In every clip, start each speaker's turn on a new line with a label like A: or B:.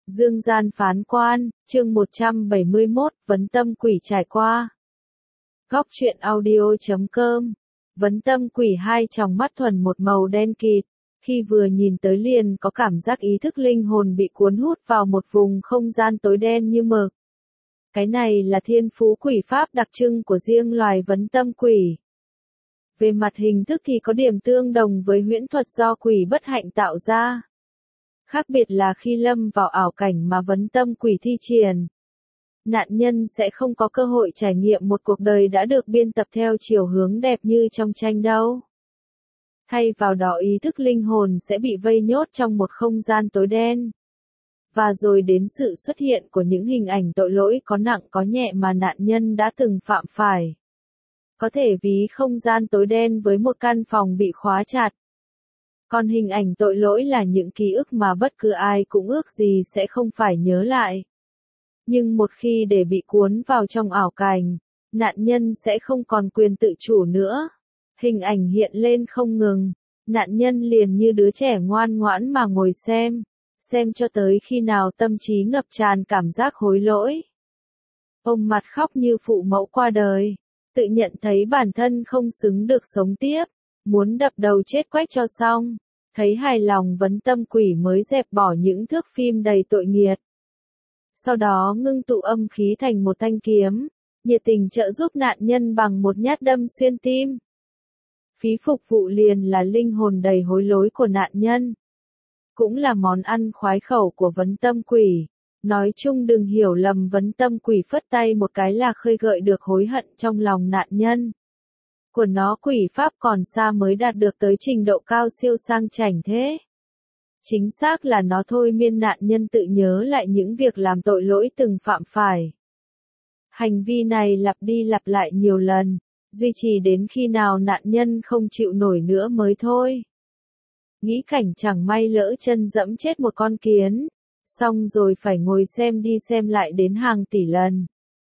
A: Dương gian phán quan, chương 171, vấn tâm quỷ trải qua. Góc truyện audio.com. Vấn tâm quỷ hai tròng mắt thuần một màu đen kịt, khi vừa nhìn tới liền có cảm giác ý thức linh hồn bị cuốn hút vào một vùng không gian tối đen như mực. Cái này là thiên phú quỷ pháp đặc trưng của riêng loài vấn tâm quỷ. Về mặt hình thức thì có điểm tương đồng với huyễn thuật do quỷ bất hạnh tạo ra. Khác biệt là khi lâm vào ảo cảnh mà vấn tâm quỷ thi triển, nạn nhân sẽ không có cơ hội trải nghiệm một cuộc đời đã được biên tập theo chiều hướng đẹp như trong tranh đâu. Thay vào đó ý thức linh hồn sẽ bị vây nhốt trong một không gian tối đen. Và rồi đến sự xuất hiện của những hình ảnh tội lỗi có nặng có nhẹ mà nạn nhân đã từng phạm phải. Có thể ví không gian tối đen với một căn phòng bị khóa chặt. Còn hình ảnh tội lỗi là những ký ức mà bất cứ ai cũng ước gì sẽ không phải nhớ lại. Nhưng một khi để bị cuốn vào trong ảo cảnh, nạn nhân sẽ không còn quyền tự chủ nữa. Hình ảnh hiện lên không ngừng, nạn nhân liền như đứa trẻ ngoan ngoãn mà ngồi xem cho tới khi nào tâm trí ngập tràn cảm giác hối lỗi. Ôm mặt khóc như phụ mẫu qua đời, tự nhận thấy bản thân không xứng được sống tiếp, muốn đập đầu chết quách cho xong, thấy hài lòng vấn tâm quỷ mới dẹp bỏ những thước phim đầy tội nghiệt. Sau đó ngưng tụ âm khí thành một thanh kiếm, nhiệt tình trợ giúp nạn nhân bằng một nhát đâm xuyên tim. Phí phục vụ liền là linh hồn đầy hối lỗi của nạn nhân. Cũng là món ăn khoái khẩu của vấn tâm quỷ. Nói chung đừng hiểu lầm vấn tâm quỷ phất tay một cái là khơi gợi được hối hận trong lòng nạn nhân. Của nó quỷ pháp còn xa mới đạt được tới trình độ cao siêu sang chảnh thế. Chính xác là nó thôi miên nạn nhân tự nhớ lại những việc làm tội lỗi từng phạm phải. Hành vi này lặp đi lặp lại nhiều lần, duy trì đến khi nào nạn nhân không chịu nổi nữa mới thôi. Nghĩ cảnh chẳng may lỡ chân dẫm chết một con kiến, xong rồi phải ngồi xem đi xem lại đến hàng tỷ lần.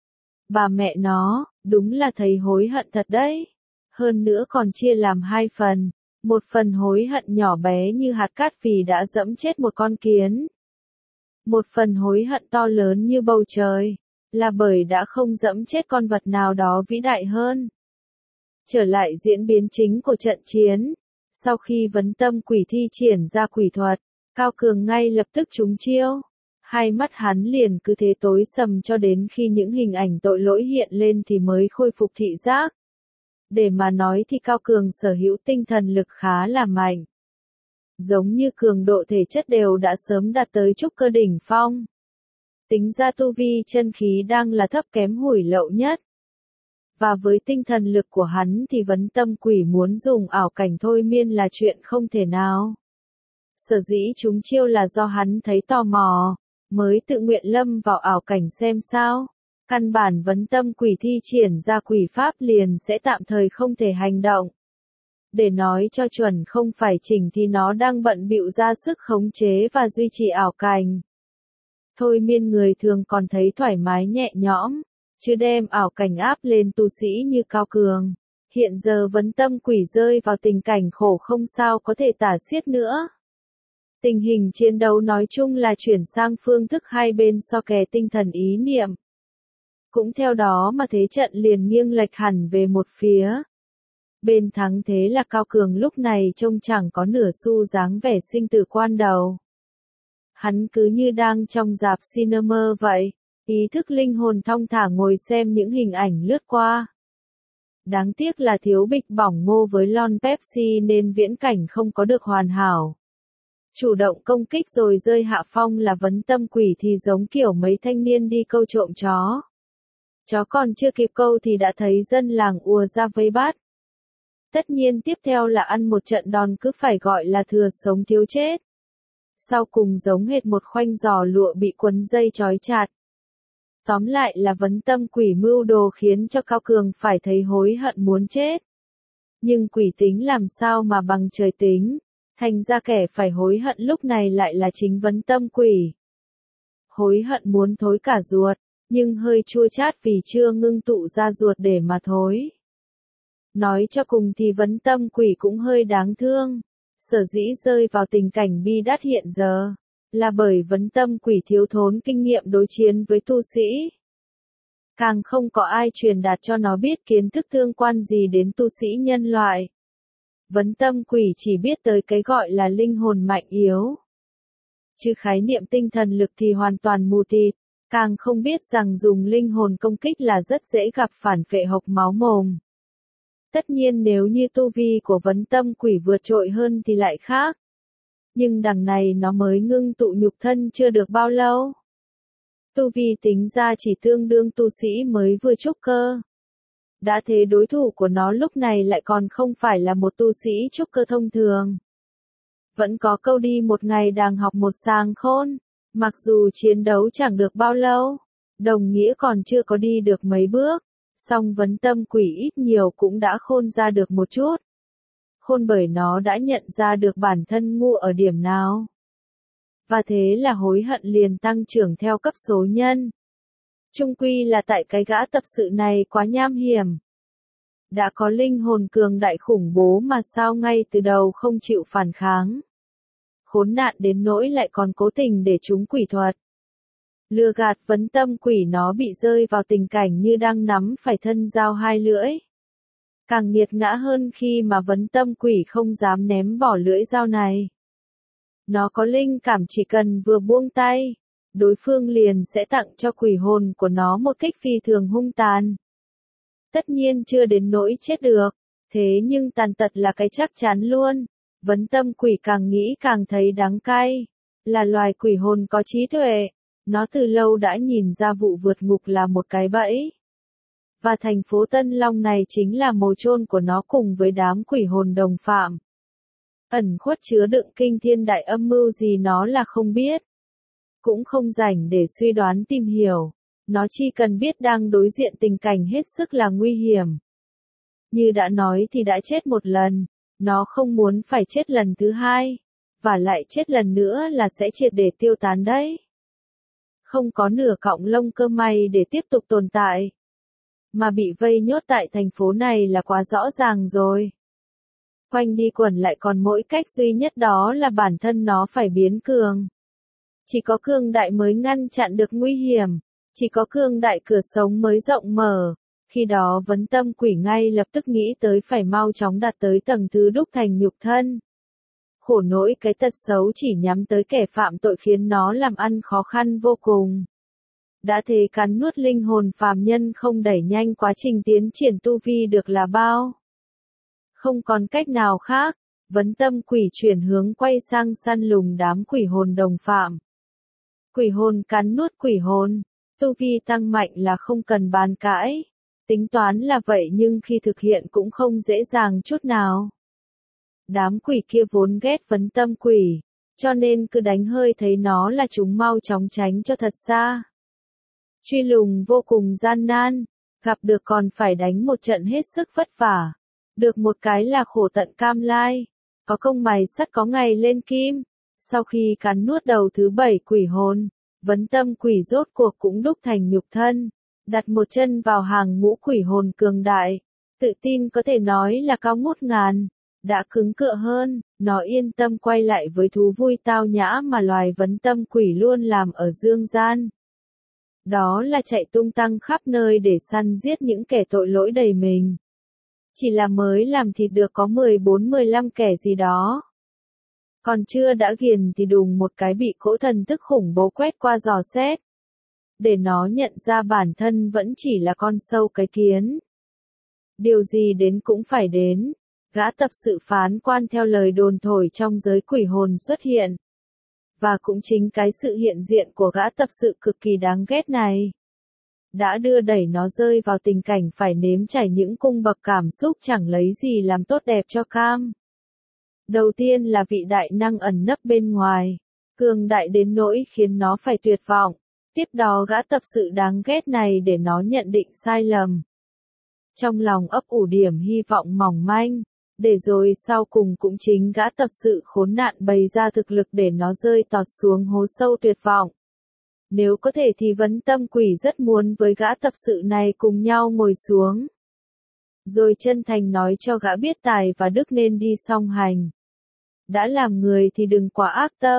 A: Bà mẹ nó, đúng là thấy hối hận thật đấy. Hơn nữa còn chia làm hai phần. Một phần hối hận nhỏ bé như hạt cát vì đã dẫm chết một con kiến. Một phần hối hận to lớn như bầu trời, là bởi đã không dẫm chết con vật nào đó vĩ đại hơn. Trở lại diễn biến chính của trận chiến. Sau khi vấn tâm quỷ thi triển ra quỷ thuật, Cao Cường ngay lập tức trúng chiêu. Hai mắt hắn liền cứ thế tối sầm cho đến khi những hình ảnh tội lỗi hiện lên thì mới khôi phục thị giác. Để mà nói thì Cao Cường sở hữu tinh thần lực khá là mạnh. Giống như cường độ thể chất đều đã sớm đạt tới trúc cơ đỉnh phong. Tính ra tu vi chân khí đang là thấp kém hủi lậu nhất. Và với tinh thần lực của hắn thì vấn tâm quỷ muốn dùng ảo cảnh thôi miên là chuyện không thể nào. Sở dĩ chúng chiêu là do hắn thấy tò mò, mới tự nguyện lâm vào ảo cảnh xem sao. Căn bản vấn tâm quỷ thi triển ra quỷ pháp liền sẽ tạm thời không thể hành động. Để nói cho chuẩn không phải chỉnh thì nó đang bận bịu ra sức khống chế và duy trì ảo cảnh. Thôi miên người thường còn thấy thoải mái nhẹ nhõm, chứ đem ảo cảnh áp lên tu sĩ như Cao Cường. Hiện giờ vấn tâm quỷ rơi vào tình cảnh khổ không sao có thể tả xiết nữa. Tình hình chiến đấu nói chung là chuyển sang phương thức hai bên so kè tinh thần ý niệm. Cũng theo đó mà thế trận liền nghiêng lệch hẳn về một phía. Bên thắng thế là Cao Cường lúc này trông chẳng có nửa xu dáng vẻ sinh tử quan đầu. Hắn cứ như đang trong rạp cinema vậy, ý thức linh hồn thong thả ngồi xem những hình ảnh lướt qua. Đáng tiếc là thiếu bịch bỏng ngô với lon Pepsi nên viễn cảnh không có được hoàn hảo. Chủ động công kích rồi rơi hạ phong là vấn tâm quỷ thì giống kiểu mấy thanh niên đi câu trộm chó. Chó còn chưa kịp câu thì đã thấy dân làng ùa ra vây bắt. Tất nhiên tiếp theo là ăn một trận đòn cứ phải gọi là thừa sống thiếu chết. Sau cùng giống hệt một khoanh giò lụa bị quấn dây trói chặt. Tóm lại là vấn tâm quỷ mưu đồ khiến cho Cao Cường phải thấy hối hận muốn chết. Nhưng quỷ tính làm sao mà bằng trời tính, thành ra kẻ phải hối hận lúc này lại là chính vấn tâm quỷ. Hối hận muốn thối cả ruột, nhưng hơi chua chát vì chưa ngưng tụ ra ruột để mà thối. Nói cho cùng thì vấn tâm quỷ cũng hơi đáng thương, sở dĩ rơi vào tình cảnh bi đát hiện giờ. là bởi vấn tâm quỷ thiếu thốn kinh nghiệm đối chiến với tu sĩ. Càng không có ai truyền đạt cho nó biết kiến thức tương quan gì đến tu sĩ nhân loại. Vấn tâm quỷ chỉ biết tới cái gọi là linh hồn mạnh yếu. Chứ khái niệm tinh thần lực thì hoàn toàn mù tịt, càng không biết rằng dùng linh hồn công kích là rất dễ gặp phản phệ hộc máu mồm. Tất nhiên nếu như tu vi của vấn tâm quỷ vượt trội hơn thì lại khác. Nhưng đằng này nó mới ngưng tụ nhục thân chưa được bao lâu. Tu vi tính ra chỉ tương đương tu sĩ mới vừa trúc cơ. Đã thế đối thủ của nó lúc này lại còn không phải là một tu sĩ trúc cơ thông thường. Vẫn có câu đi một ngày đàng học một sàng khôn, mặc dù chiến đấu chẳng được bao lâu, đồng nghĩa còn chưa có đi được mấy bước, song vấn tâm quỷ ít nhiều cũng đã khôn ra được một chút. Khôn bởi nó đã nhận ra được bản thân ngu ở điểm nào. Và thế là hối hận liền tăng trưởng theo cấp số nhân. Chung quy là tại cái gã tập sự này quá nham hiểm. Đã có linh hồn cường đại khủng bố mà sao ngay từ đầu không chịu phản kháng. Khốn nạn đến nỗi lại còn cố tình để chúng quỷ thuật. Lừa gạt vấn tâm quỷ nó bị rơi vào tình cảnh như đang nắm phải thân dao hai lưỡi. Càng nghiệt ngã hơn khi mà vấn tâm quỷ không dám ném bỏ lưỡi dao này. Nó có linh cảm chỉ cần vừa buông tay, đối phương liền sẽ tặng cho quỷ hồn của nó một kích phi thường hung tàn. Tất nhiên chưa đến nỗi chết được, thế nhưng tàn tật là cái chắc chắn luôn. Vấn tâm quỷ càng nghĩ càng thấy đắng cay. Là loài quỷ hồn có trí tuệ, nó từ lâu đã nhìn ra vụ vượt ngục là một cái bẫy. Và thành phố Tân Long này chính là mồ chôn của nó cùng với đám quỷ hồn đồng phạm. Ẩn khuất chứa đựng kinh thiên đại âm mưu gì nó là không biết. Cũng không rảnh để suy đoán tìm hiểu. Nó chỉ cần biết đang đối diện tình cảnh hết sức là nguy hiểm. Như đã nói thì đã chết một lần. Nó không muốn phải chết lần thứ hai. Và lại chết lần nữa là sẽ triệt để tiêu tán đấy. Không có nửa cọng lông cơ may để tiếp tục tồn tại. Mà bị vây nhốt tại thành phố này là quá rõ ràng rồi. Quanh đi quẩn lại còn mỗi cách duy nhất đó là bản thân nó phải biến cường. Chỉ có cường đại mới ngăn chặn được nguy hiểm. Chỉ có cường đại cửa sống mới rộng mở. Khi đó vấn tâm quỷ ngay lập tức nghĩ tới phải mau chóng đạt tới tầng thứ đúc thành nhục thân. Khổ nỗi cái tật xấu chỉ nhắm tới kẻ phạm tội khiến nó làm ăn khó khăn vô cùng. Đã thế cắn nuốt linh hồn phàm nhân không đẩy nhanh quá trình tiến triển tu vi được là bao. Không còn cách nào khác, vấn tâm quỷ chuyển hướng quay sang săn lùng đám quỷ hồn đồng phạm. Quỷ hồn cắn nuốt quỷ hồn, tu vi tăng mạnh là không cần bàn cãi. Tính toán là vậy nhưng khi thực hiện cũng không dễ dàng chút nào. Đám quỷ kia vốn ghét vấn tâm quỷ, cho nên cứ đánh hơi thấy nó là chúng mau chóng tránh cho thật xa. Truy lùng vô cùng gian nan, gặp được còn phải đánh một trận hết sức vất vả. Được một cái là khổ tận cam lai, có công mài sắt có ngày lên kim. Sau khi cắn nuốt đầu thứ 7 quỷ hồn, vấn tâm quỷ rốt cuộc cũng đúc thành nhục thân, đặt một chân vào hàng ngũ quỷ hồn cường đại, tự tin có thể nói là cao ngút ngàn, đã cứng cựa hơn, nó yên tâm quay lại với thú vui tao nhã mà loài vấn tâm quỷ luôn làm ở dương gian. Đó là chạy tung tăng khắp nơi để săn giết những kẻ tội lỗi đầy mình. Chỉ là mới làm thịt được có 14-15 kẻ gì đó. Còn chưa đã ghiền thì đùng một cái bị cỗ thần thức khủng bố quét qua dò xét. Để nó nhận ra bản thân vẫn chỉ là con sâu cái kiến. Điều gì đến cũng phải đến. Gã tập sự phán quan theo lời đồn thổi trong giới quỷ hồn xuất hiện. Và cũng chính cái sự hiện diện của gã tập sự cực kỳ đáng ghét này đã đưa đẩy nó rơi vào tình cảnh phải nếm trải những cung bậc cảm xúc chẳng lấy gì làm tốt đẹp cho cam. Đầu tiên là vị đại năng ẩn nấp bên ngoài, cường đại đến nỗi khiến nó phải tuyệt vọng. Tiếp đó gã tập sự đáng ghét này để nó nhận định sai lầm. Trong lòng ấp ủ điểm hy vọng mỏng manh, để rồi sau cùng cũng chính gã tập sự khốn nạn bày ra thực lực để nó rơi tọt xuống hố sâu tuyệt vọng. Nếu có thể thì vấn tâm quỷ rất muốn với gã tập sự này cùng nhau ngồi xuống. Rồi chân thành nói cho gã biết tài và đức nên đi song hành. Đã làm người thì đừng quá ác tâm,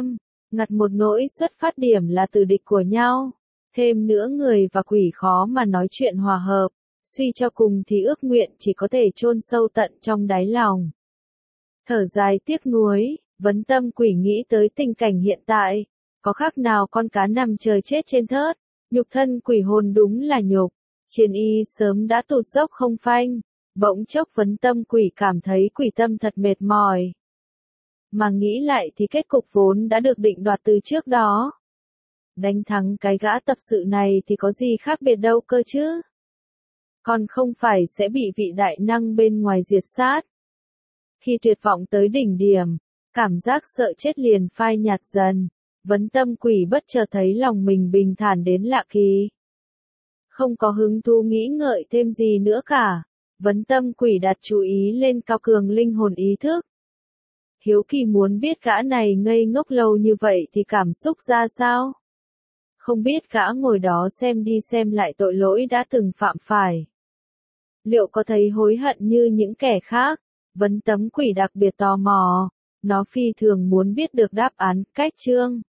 A: Ngặt một nỗi xuất phát điểm là từ địch của nhau. Thêm nữa người và quỷ khó mà nói chuyện hòa hợp, suy cho cùng thì ước nguyện chỉ có thể chôn sâu tận trong đáy lòng. Thở dài tiếc nuối, vấn tâm quỷ nghĩ tới tình cảnh hiện tại, có khác nào con cá nằm chờ chết trên thớt, nhục thân quỷ hồn đúng là nhục, chiến y sớm đã tụt dốc không phanh, bỗng chốc vấn tâm quỷ cảm thấy quỷ tâm thật mệt mỏi. Mà nghĩ lại thì kết cục vốn đã được định đoạt từ trước đó. Đánh thắng cái gã tập sự này thì có gì khác biệt đâu cơ chứ. Còn không phải sẽ bị vị đại năng bên ngoài diệt sát. Khi tuyệt vọng tới đỉnh điểm, cảm giác sợ chết liền phai nhạt dần, vấn tâm quỷ bất chợt thấy lòng mình bình thản đến lạ kỳ. Không có hứng thú nghĩ ngợi thêm gì nữa cả, vấn tâm quỷ đặt chú ý lên cao cường linh hồn ý thức. Hiếu kỳ muốn biết gã này ngây ngốc lâu như vậy thì cảm xúc ra sao? Không biết gã ngồi đó xem đi xem lại tội lỗi đã từng phạm phải. Liệu có thấy hối hận như những kẻ khác? Vấn tâm quỷ đặc biệt tò mò, nó phi thường muốn biết được đáp án, cách chương.